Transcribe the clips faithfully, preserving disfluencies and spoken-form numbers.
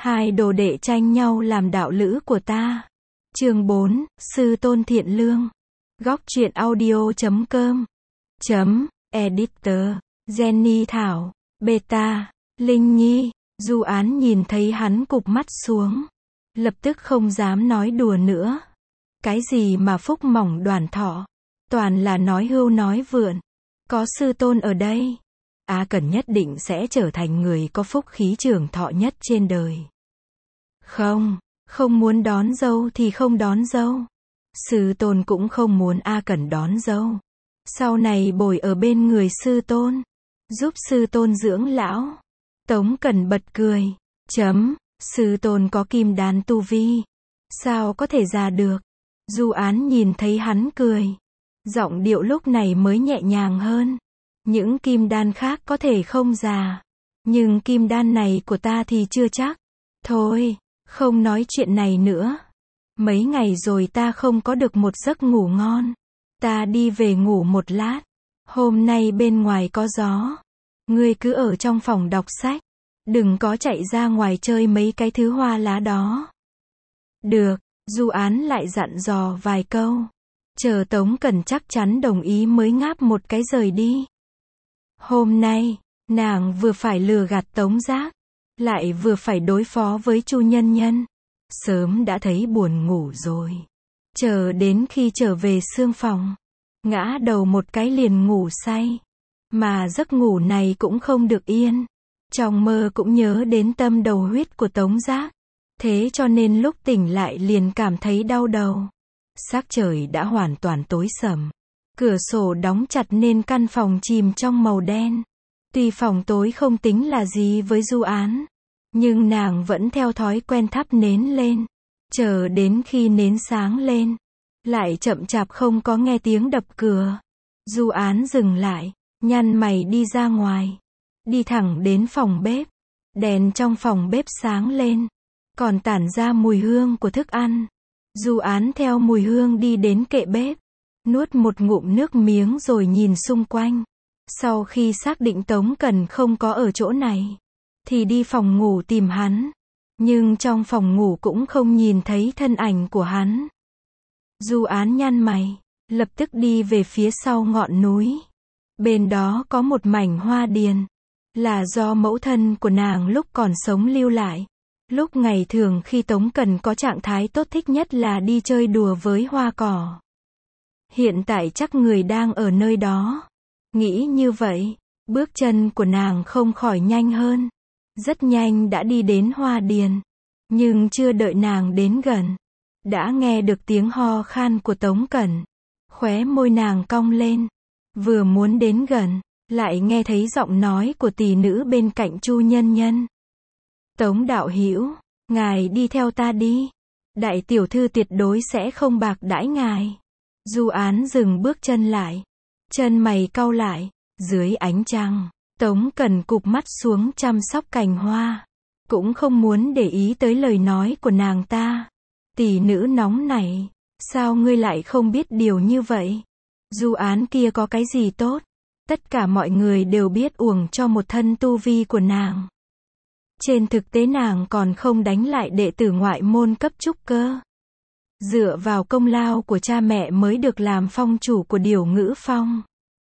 Hai đồ đệ tranh nhau làm đạo lữ của ta. Chương bốn, Sư Tôn Thiện Lương. Góc truyện audio chấm com. Chấm, editor, Jenny Thảo, Beta, Linh Nhi. Du Án nhìn thấy hắn cụp mắt xuống. Lập tức không dám nói đùa nữa. Cái gì mà phúc mỏng đoàn thọ. Toàn là nói hưu nói vượn. Có sư tôn ở đây. A Cẩn nhất định sẽ trở thành người có phúc khí trường thọ nhất trên đời. Không, không muốn đón dâu thì không đón dâu. Sư tôn cũng không muốn A Cẩn đón dâu. Sau này bồi ở bên người sư tôn. Giúp sư tôn dưỡng lão. Tống Cẩn bật cười. Chấm, sư tôn có kim đan tu vi. Sao có thể già được? Du Án nhìn thấy hắn cười. Giọng điệu lúc này mới nhẹ nhàng hơn. Những kim đan khác có thể không già. Nhưng kim đan này của ta thì chưa chắc. Thôi, không nói chuyện này nữa. Mấy ngày rồi ta không có được một giấc ngủ ngon. Ta đi về ngủ một lát. Hôm nay bên ngoài có gió. Ngươi cứ ở trong phòng đọc sách. Đừng có chạy ra ngoài chơi mấy cái thứ hoa lá đó. Được, Du Án lại dặn dò vài câu. Chờ Tống Cẩn chắc chắn đồng ý mới ngáp một cái rời đi. Hôm nay, nàng vừa phải lừa gạt Tống Giác, lại vừa phải đối phó với Chu Nhân Nhân. Sớm đã thấy buồn ngủ rồi. Chờ đến khi trở về xương phòng, ngã đầu một cái liền ngủ say. Mà giấc ngủ này cũng không được yên. Trong mơ cũng nhớ đến tâm đầu huyết của Tống Giác. Thế cho nên lúc tỉnh lại liền cảm thấy đau đầu. Sắc trời đã hoàn toàn tối sầm. Cửa sổ đóng chặt nên căn phòng chìm trong màu đen. Tuy phòng tối không tính là gì với Du Án, nhưng nàng vẫn theo thói quen thắp nến lên. Chờ đến khi nến sáng lên, lại chậm chạp không có nghe tiếng đập cửa. Du Án dừng lại, nhăn mày đi ra ngoài. Đi thẳng đến phòng bếp. Đèn trong phòng bếp sáng lên, còn tản ra mùi hương của thức ăn. Du Án theo mùi hương đi đến kệ bếp. Nuốt một ngụm nước miếng rồi nhìn xung quanh. Sau khi xác định Tống Cẩn không có ở chỗ này, thì đi phòng ngủ tìm hắn. Nhưng trong phòng ngủ cũng không nhìn thấy thân ảnh của hắn. Du Án nhăn mày, lập tức đi về phía sau ngọn núi. Bên đó có một mảnh hoa điền, là do mẫu thân của nàng lúc còn sống lưu lại. Lúc ngày thường khi Tống Cẩn có trạng thái tốt thích nhất là đi chơi đùa với hoa cỏ. Hiện tại chắc người đang ở nơi đó. Nghĩ như vậy, bước chân của nàng không khỏi nhanh hơn. Rất nhanh đã đi đến hoa điền. Nhưng chưa đợi nàng đến gần, đã nghe được tiếng ho khan của Tống Cẩn. Khóe môi nàng cong lên. Vừa muốn đến gần, lại nghe thấy giọng nói của tỷ nữ bên cạnh Chu Nhân Nhân. Tống đạo hữu, ngài đi theo ta đi. Đại tiểu thư tuyệt đối sẽ không bạc đãi ngài. Du Án dừng bước chân lại. Chân mày cau lại. Dưới ánh trăng, Tống Cẩn cụp mắt xuống chăm sóc cành hoa. Cũng không muốn để ý tới lời nói của nàng ta. Tỷ nữ nóng nảy. Sao ngươi lại không biết điều như vậy? Du Án kia có cái gì tốt? Tất cả mọi người đều biết uổng cho một thân tu vi của nàng. Trên thực tế nàng còn không đánh lại đệ tử ngoại môn cấp trúc cơ. Dựa vào công lao của cha mẹ mới được làm phong chủ của Điều Ngữ Phong.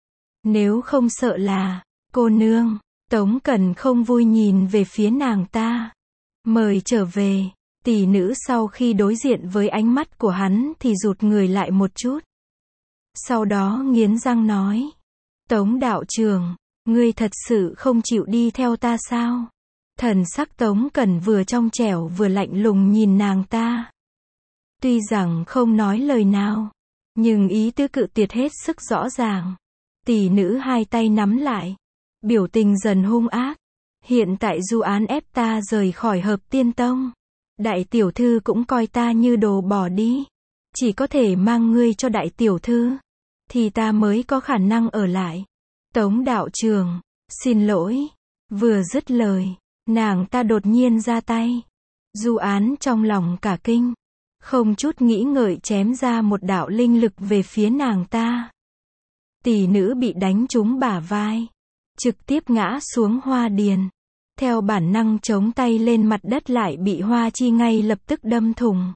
Nếu không sợ là, cô nương, Tống Cẩn không vui nhìn về phía nàng ta. Mời trở về. Tỷ nữ sau khi đối diện với ánh mắt của hắn thì rụt người lại một chút. Sau đó nghiến răng nói. Tống đạo trường, ngươi thật sự không chịu đi theo ta sao? Thần sắc Tống Cẩn vừa trong trẻo vừa lạnh lùng nhìn nàng ta. Tuy rằng không nói lời nào, nhưng ý tứ cự tuyệt hết sức rõ ràng. Tỷ nữ hai tay nắm lại, biểu tình dần hung ác. Hiện tại Du Án ép ta rời khỏi Hợp Tiên Tông. Đại tiểu thư cũng coi ta như đồ bỏ đi. Chỉ có thể mang ngươi cho đại tiểu thư, thì ta mới có khả năng ở lại. Tống đạo trường, xin lỗi. Vừa dứt lời, nàng ta đột nhiên ra tay. Du Án trong lòng cả kinh, không chút nghĩ ngợi chém ra một đạo linh lực về phía nàng ta. Tỷ nữ bị đánh trúng bả vai, trực tiếp ngã xuống hoa điền. theo bản năng chống tay lên mặt đất lại bị Hoa Chi ngay lập tức đâm thủng.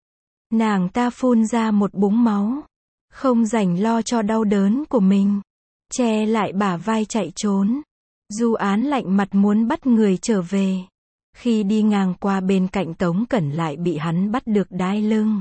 Nàng ta phun ra một búng máu, không rảnh lo cho đau đớn của mình, che lại bả vai chạy trốn. Du Án lạnh mặt muốn bắt người trở về. Khi đi ngang qua bên cạnh Tống Cẩn lại bị hắn bắt được đai lưng.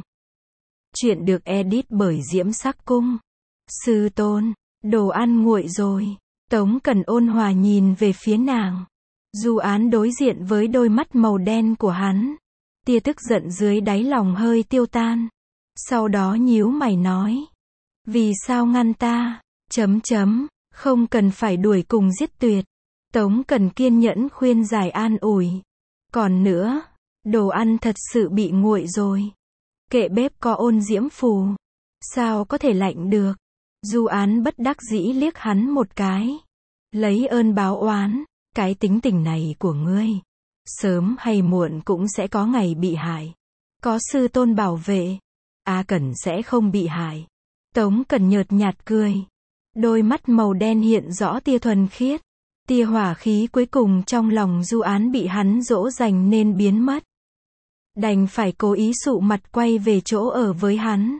Chuyện được edit bởi Diễm Sắc Cung. Sư tôn, đồ ăn nguội rồi. Tống Cẩn ôn hòa nhìn về phía nàng. Du Án đối diện với đôi mắt màu đen của hắn. Tia tức giận dưới đáy lòng hơi tiêu tan. Sau đó nhíu mày nói. Vì sao ngăn ta? Chấm chấm, không cần phải đuổi cùng giết tuyệt. Tống Cẩn kiên nhẫn khuyên giải an ủi. Còn nữa, đồ ăn thật sự bị nguội rồi. Kệ bếp có ôn diễm phù. Sao có thể lạnh được? Du Án bất đắc dĩ liếc hắn một cái. Lấy ơn báo oán, cái tính tình này của ngươi. Sớm hay muộn cũng sẽ có ngày bị hại. Có sư tôn bảo vệ, A Cẩn sẽ không bị hại. Tống Cẩn nhợt nhạt cười. Đôi mắt màu đen hiện rõ tia thuần khiết. Tia hỏa khí cuối cùng trong lòng Du Án bị hắn dỗ dành nên biến mất. Đành phải cố ý sụ mặt quay về chỗ ở với hắn.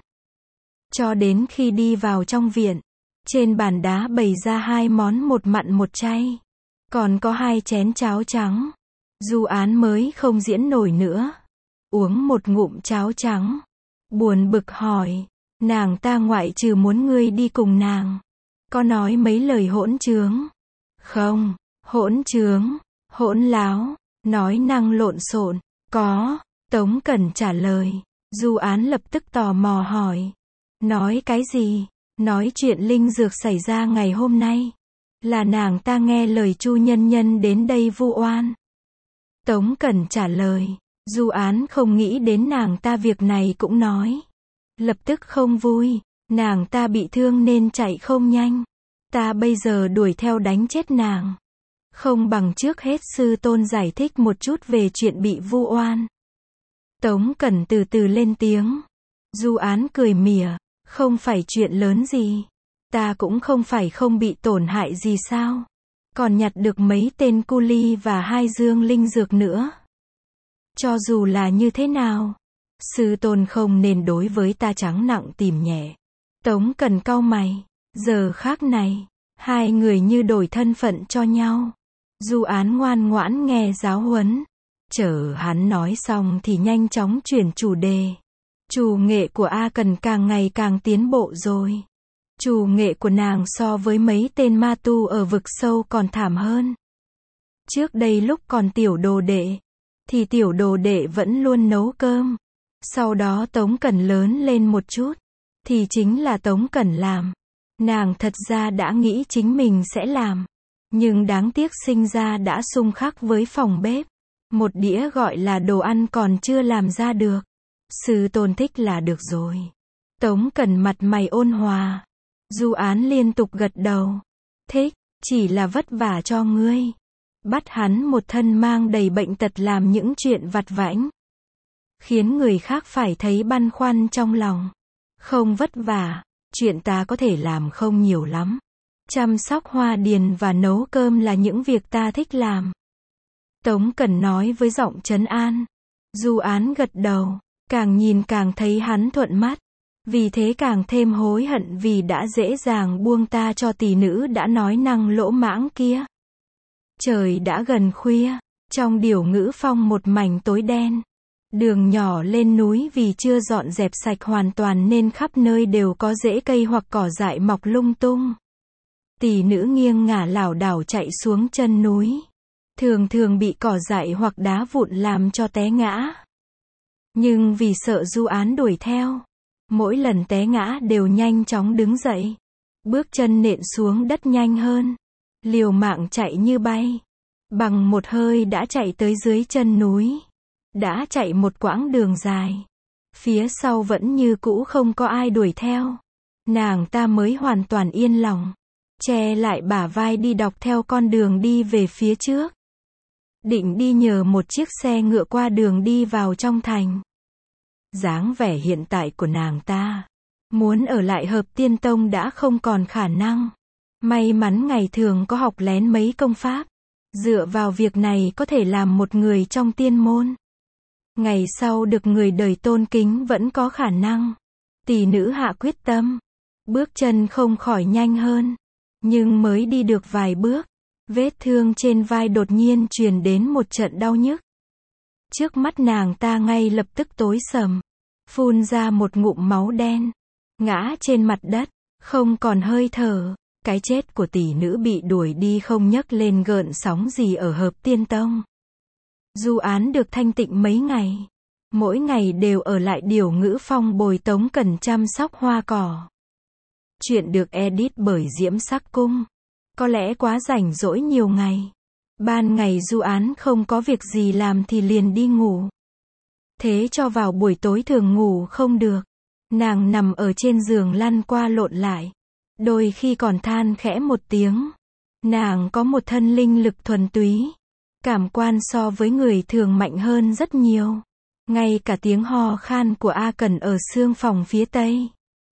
Cho đến khi đi vào trong viện, trên bàn đá bày ra hai món một mặn một chay. Còn có hai chén cháo trắng. Du Án mới không diễn nổi nữa. Uống một ngụm cháo trắng. Buồn bực hỏi. Nàng ta ngoại trừ muốn ngươi đi cùng nàng. Có nói mấy lời hỗn trướng? Không, hỗn trướng, hỗn láo, nói năng lộn xộn. Có, Tống Cẩn trả lời. Du Án lập tức tò mò hỏi. Nói cái gì? Nói chuyện linh dược xảy ra ngày hôm nay. Là nàng ta nghe lời Chu nhân nhân đến đây vu oan. Tống Cẩn trả lời. Du Án không nghĩ đến nàng ta việc này cũng nói. Lập tức không vui. Nàng ta bị thương nên chạy không nhanh. Ta bây giờ đuổi theo đánh chết nàng. Không bằng trước hết sư tôn giải thích một chút về chuyện bị vu oan. Tống Cẩn từ từ lên tiếng. Du Án cười mỉa. Không phải chuyện lớn gì. Ta cũng không phải không bị tổn hại gì sao. Còn nhặt được mấy tên cu ly và hai dương linh dược nữa. Cho dù là như thế nào, sư tôn không nên đối với ta trắng nặng tìm nhẹ. Tống Cẩn cau mày. Giờ khác này, hai người như đổi thân phận cho nhau. Du Án ngoan ngoãn nghe giáo huấn. Chờ hắn nói xong thì nhanh chóng chuyển chủ đề. Chủ nghệ của A Cần càng ngày càng tiến bộ rồi. Chủ nghệ của nàng so với mấy tên ma tu ở vực sâu còn thảm hơn. Trước đây lúc còn tiểu đồ đệ, thì tiểu đồ đệ vẫn luôn nấu cơm. Sau đó Tống Cẩn lớn lên một chút, thì chính là Tống Cẩn làm. Nàng thật ra đã nghĩ chính mình sẽ làm. Nhưng đáng tiếc sinh ra đã xung khắc với phòng bếp. Một đĩa gọi là đồ ăn còn chưa làm ra được. Sư tôn thích là được rồi. Tống Cẩn mặt mày ôn hòa. Du Án liên tục gật đầu. Thích, chỉ là vất vả cho ngươi. Bắt hắn một thân mang đầy bệnh tật làm những chuyện vặt vãnh. Khiến người khác phải thấy băn khoăn trong lòng. Không vất vả, chuyện ta có thể làm không nhiều lắm. Chăm sóc hoa điền và nấu cơm là những việc ta thích làm. Tống Cẩn nói với giọng trấn an. Du Án gật đầu, càng nhìn càng thấy hắn thuận mắt. Vì thế càng thêm hối hận vì đã dễ dàng buông ta cho tỷ nữ đã nói năng lỗ mãng kia. Trời đã gần khuya, trong điểu ngữ phong một mảnh tối đen. Đường nhỏ lên núi vì chưa dọn dẹp sạch hoàn toàn nên khắp nơi đều có rễ cây hoặc cỏ dại mọc lung tung. Tỷ nữ nghiêng ngả lảo đảo chạy xuống chân núi. Thường thường bị cỏ dại hoặc đá vụn làm cho té ngã. Nhưng vì sợ Du Án đuổi theo, mỗi lần té ngã đều nhanh chóng đứng dậy. Bước chân nện xuống đất nhanh hơn. Liều mạng chạy như bay. Bằng một hơi đã chạy tới dưới chân núi. Đã chạy một quãng đường dài. Phía sau vẫn như cũ không có ai đuổi theo. Nàng ta mới hoàn toàn yên lòng. Che lại bả vai đi dọc theo con đường đi về phía trước. Định đi nhờ một chiếc xe ngựa qua đường đi vào trong thành. Dáng vẻ hiện tại của nàng ta, muốn ở lại Hợp Tiên Tông đã không còn khả năng. May mắn ngày thường có học lén mấy công pháp. Dựa vào việc này có thể làm một người trong tiên môn. Ngày sau được người đời tôn kính vẫn có khả năng. Tỷ nữ hạ quyết tâm. Bước chân không khỏi nhanh hơn. Nhưng mới đi được vài bước, vết thương trên vai đột nhiên truyền đến một trận đau nhức. Trước mắt nàng ta ngay lập tức tối sầm. Phun ra một ngụm máu đen. Ngã trên mặt đất, không còn hơi thở. Cái chết của tỷ nữ bị đuổi đi không nhấc lên gợn sóng gì ở Hợp Tiên Tông. Du Án được thanh tịnh mấy ngày. Mỗi ngày đều ở lại Điều Ngữ Phong bồi Tống Cẩn chăm sóc hoa cỏ. Chuyện được edit bởi Diễm Sắc Cung. Có lẽ quá rảnh rỗi nhiều ngày. Ban ngày Du Án không có việc gì làm thì liền đi ngủ. Thế cho vào buổi tối thường ngủ không được. Nàng nằm ở trên giường lăn qua lộn lại. Đôi khi còn than khẽ một tiếng. Nàng có một thân linh lực thuần túy. Cảm quan so với người thường mạnh hơn rất nhiều. Ngay cả tiếng ho khan của A Cẩn ở xương phòng phía tây,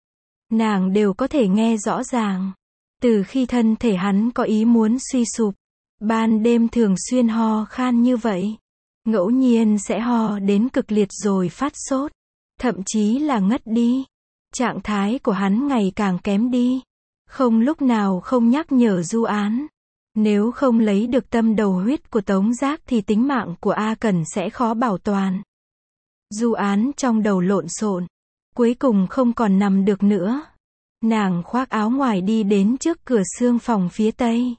nàng đều có thể nghe rõ ràng. Từ khi thân thể hắn có ý muốn suy sụp, ban đêm thường xuyên ho khan như vậy. Ngẫu nhiên sẽ ho đến cực liệt rồi phát sốt. Thậm chí là ngất đi. Trạng thái của hắn ngày càng kém đi. Không lúc nào không nhắc nhở Du Án. Nếu không lấy được tâm đầu huyết của Tống Giác thì tính mạng của A Cẩn sẽ khó bảo toàn. Du Án trong đầu lộn xộn. Cuối cùng không còn nằm được nữa. Nàng khoác áo ngoài đi đến trước cửa xương phòng phía tây.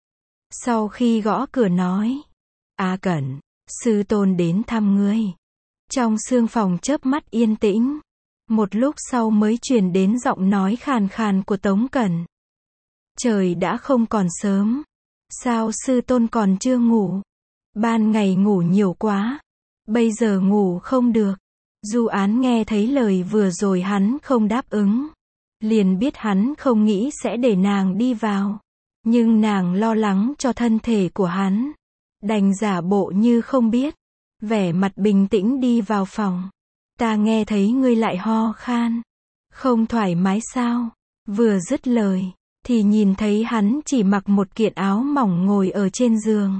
Sau khi gõ cửa nói. A Cẩn, sư tôn đến thăm ngươi. Trong xương phòng chớp mắt yên tĩnh. Một lúc sau mới truyền đến giọng nói khàn khàn của Tống Cẩn. Trời đã không còn sớm. Sao sư tôn còn chưa ngủ? Ban ngày ngủ nhiều quá. Bây giờ ngủ không được. Du Án nghe thấy lời vừa rồi hắn không đáp ứng. Liền biết hắn không nghĩ sẽ để nàng đi vào. Nhưng nàng lo lắng cho thân thể của hắn. Đành giả bộ như không biết. Vẻ mặt bình tĩnh đi vào phòng. Ta nghe thấy ngươi lại ho khan. Không thoải mái sao? Vừa dứt lời, thì nhìn thấy hắn chỉ mặc một kiện áo mỏng ngồi ở trên giường.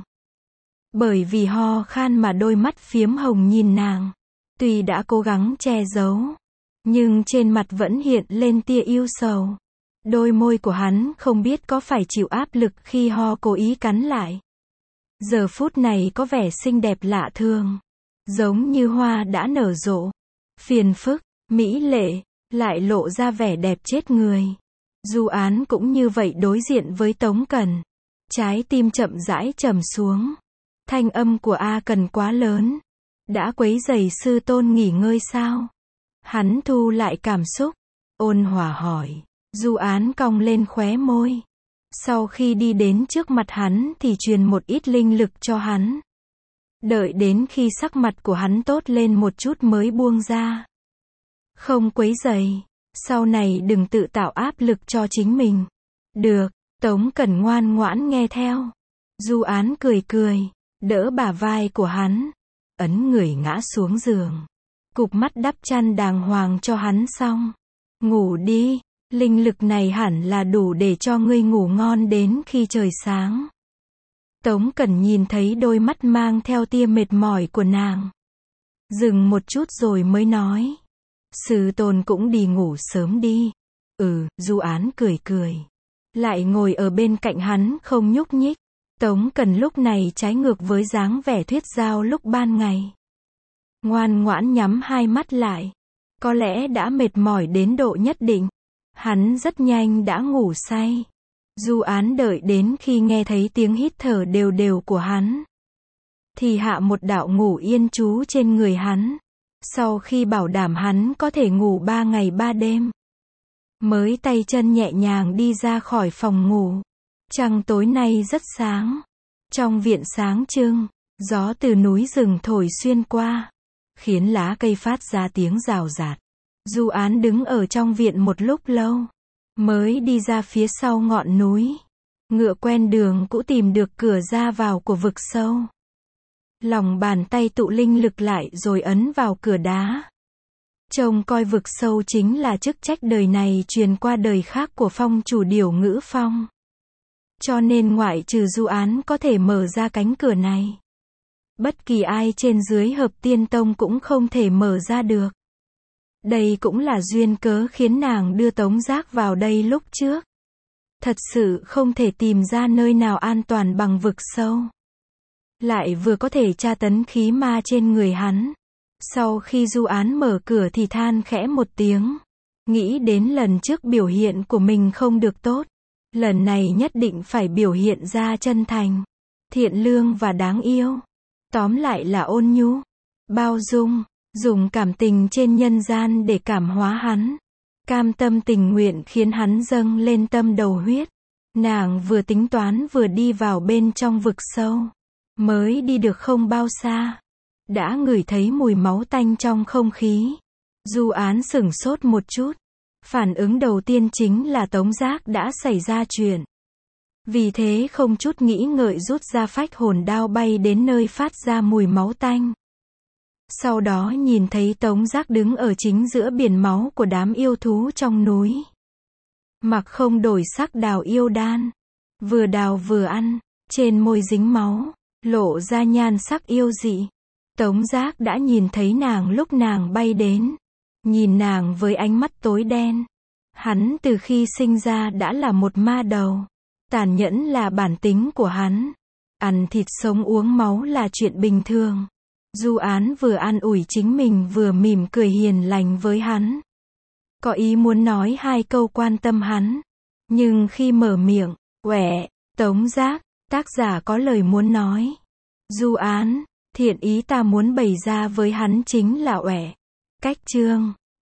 Bởi vì ho khan mà đôi mắt phiếm hồng nhìn nàng. Tuy đã cố gắng che giấu, nhưng trên mặt vẫn hiện lên tia ưu sầu. Đôi môi của hắn không biết có phải chịu áp lực khi ho cố ý cắn lại. Giờ phút này có vẻ xinh đẹp lạ thường. Giống như hoa đã nở rộ. Phiền phức, mỹ lệ, lại lộ ra vẻ đẹp chết người. Du Án cũng như vậy đối diện với Tống Cẩn. Trái tim chậm rãi trầm xuống. Thanh âm của A Cẩn quá lớn. Đã quấy rầy sư tôn nghỉ ngơi sao? Hắn thu lại cảm xúc. Ôn hòa hỏi. Du Án cong lên khóe môi. Sau khi đi đến trước mặt hắn thì truyền một ít linh lực cho hắn. Đợi đến khi sắc mặt của hắn tốt lên một chút mới buông ra. Không quấy rầy. Sau này đừng tự tạo áp lực cho chính mình. Được. Tống Cẩn ngoan ngoãn nghe theo. Du Án cười cười. Đỡ bả vai của hắn. Ấn người ngã xuống giường. Cụp mắt đắp chăn đàng hoàng cho hắn xong. Ngủ đi. Linh lực này hẳn là đủ để cho ngươi ngủ ngon đến khi trời sáng. Tống Cẩn nhìn thấy đôi mắt mang theo tia mệt mỏi của nàng. Dừng một chút rồi mới nói. Sư tôn cũng đi ngủ sớm đi. Ừ, Du Án cười cười. Lại ngồi ở bên cạnh hắn không nhúc nhích. Tống Cẩn lúc này trái ngược với dáng vẻ thuyết giao lúc ban ngày. Ngoan ngoãn nhắm hai mắt lại. Có lẽ đã mệt mỏi đến độ nhất định. Hắn rất nhanh đã ngủ say. Du Án đợi đến khi nghe thấy tiếng hít thở đều đều của hắn. Thì hạ một đạo ngủ yên chú trên người hắn. Sau khi bảo đảm hắn có thể ngủ ba ngày ba đêm. Mới tay chân nhẹ nhàng đi ra khỏi phòng ngủ. Trăng tối nay rất sáng. Trong viện sáng trưng, gió từ núi rừng thổi xuyên qua. Khiến lá cây phát ra tiếng rào rạt. Du Án đứng ở trong viện một lúc lâu. Mới đi ra phía sau ngọn núi. Ngựa quen đường cũ tìm được cửa ra vào của vực sâu. Lòng bàn tay tụ linh lực lại rồi ấn vào cửa đá. Trông coi vực sâu chính là chức trách đời này truyền qua đời khác của phong chủ Điều Ngữ Phong. Cho nên ngoại trừ Du Án có thể mở ra cánh cửa này, bất kỳ ai trên dưới Hợp Tiên Tông cũng không thể mở ra được. Đây cũng là duyên cớ khiến nàng đưa Tống Giác vào đây lúc trước. Thật sự không thể tìm ra nơi nào an toàn bằng vực sâu. Lại vừa có thể tra tấn khí ma trên người hắn. Sau khi Du Án mở cửa thì than khẽ một tiếng. Nghĩ đến lần trước biểu hiện của mình không được tốt. Lần này nhất định phải biểu hiện ra chân thành, thiện lương và đáng yêu. Tóm lại là ôn nhu, bao dung, dùng cảm tình trên nhân gian để cảm hóa hắn. Cam tâm tình nguyện khiến hắn dâng lên tâm đầu huyết. Nàng vừa tính toán vừa đi vào bên trong vực sâu. Mới đi được không bao xa, đã ngửi thấy mùi máu tanh trong không khí. Du Án sửng sốt một chút. Phản ứng đầu tiên chính là Tống Giác đã xảy ra chuyện. Vì thế không chút nghĩ ngợi rút ra phách hồn đao bay đến nơi phát ra mùi máu tanh. Sau đó nhìn thấy Tống Giác đứng ở chính giữa biển máu của đám yêu thú trong núi. Mặc không đổi sắc đào yêu đan. Vừa đào vừa ăn, trên môi dính máu, lộ ra nhan sắc yêu dị. Tống Giác đã nhìn thấy nàng lúc nàng bay đến. Nhìn nàng với ánh mắt tối đen. Hắn từ khi sinh ra đã là một ma đầu. Tàn nhẫn là bản tính của hắn. Ăn thịt sống uống máu là chuyện bình thường. Du Án vừa an ủi chính mình vừa mỉm cười hiền lành với hắn. Có ý muốn nói hai câu quan tâm hắn. Nhưng khi mở miệng, "Uể, Tống Giác", tác giả có lời muốn nói. Du Án, thiện ý ta muốn bày ra với hắn chính là uể. Cách chương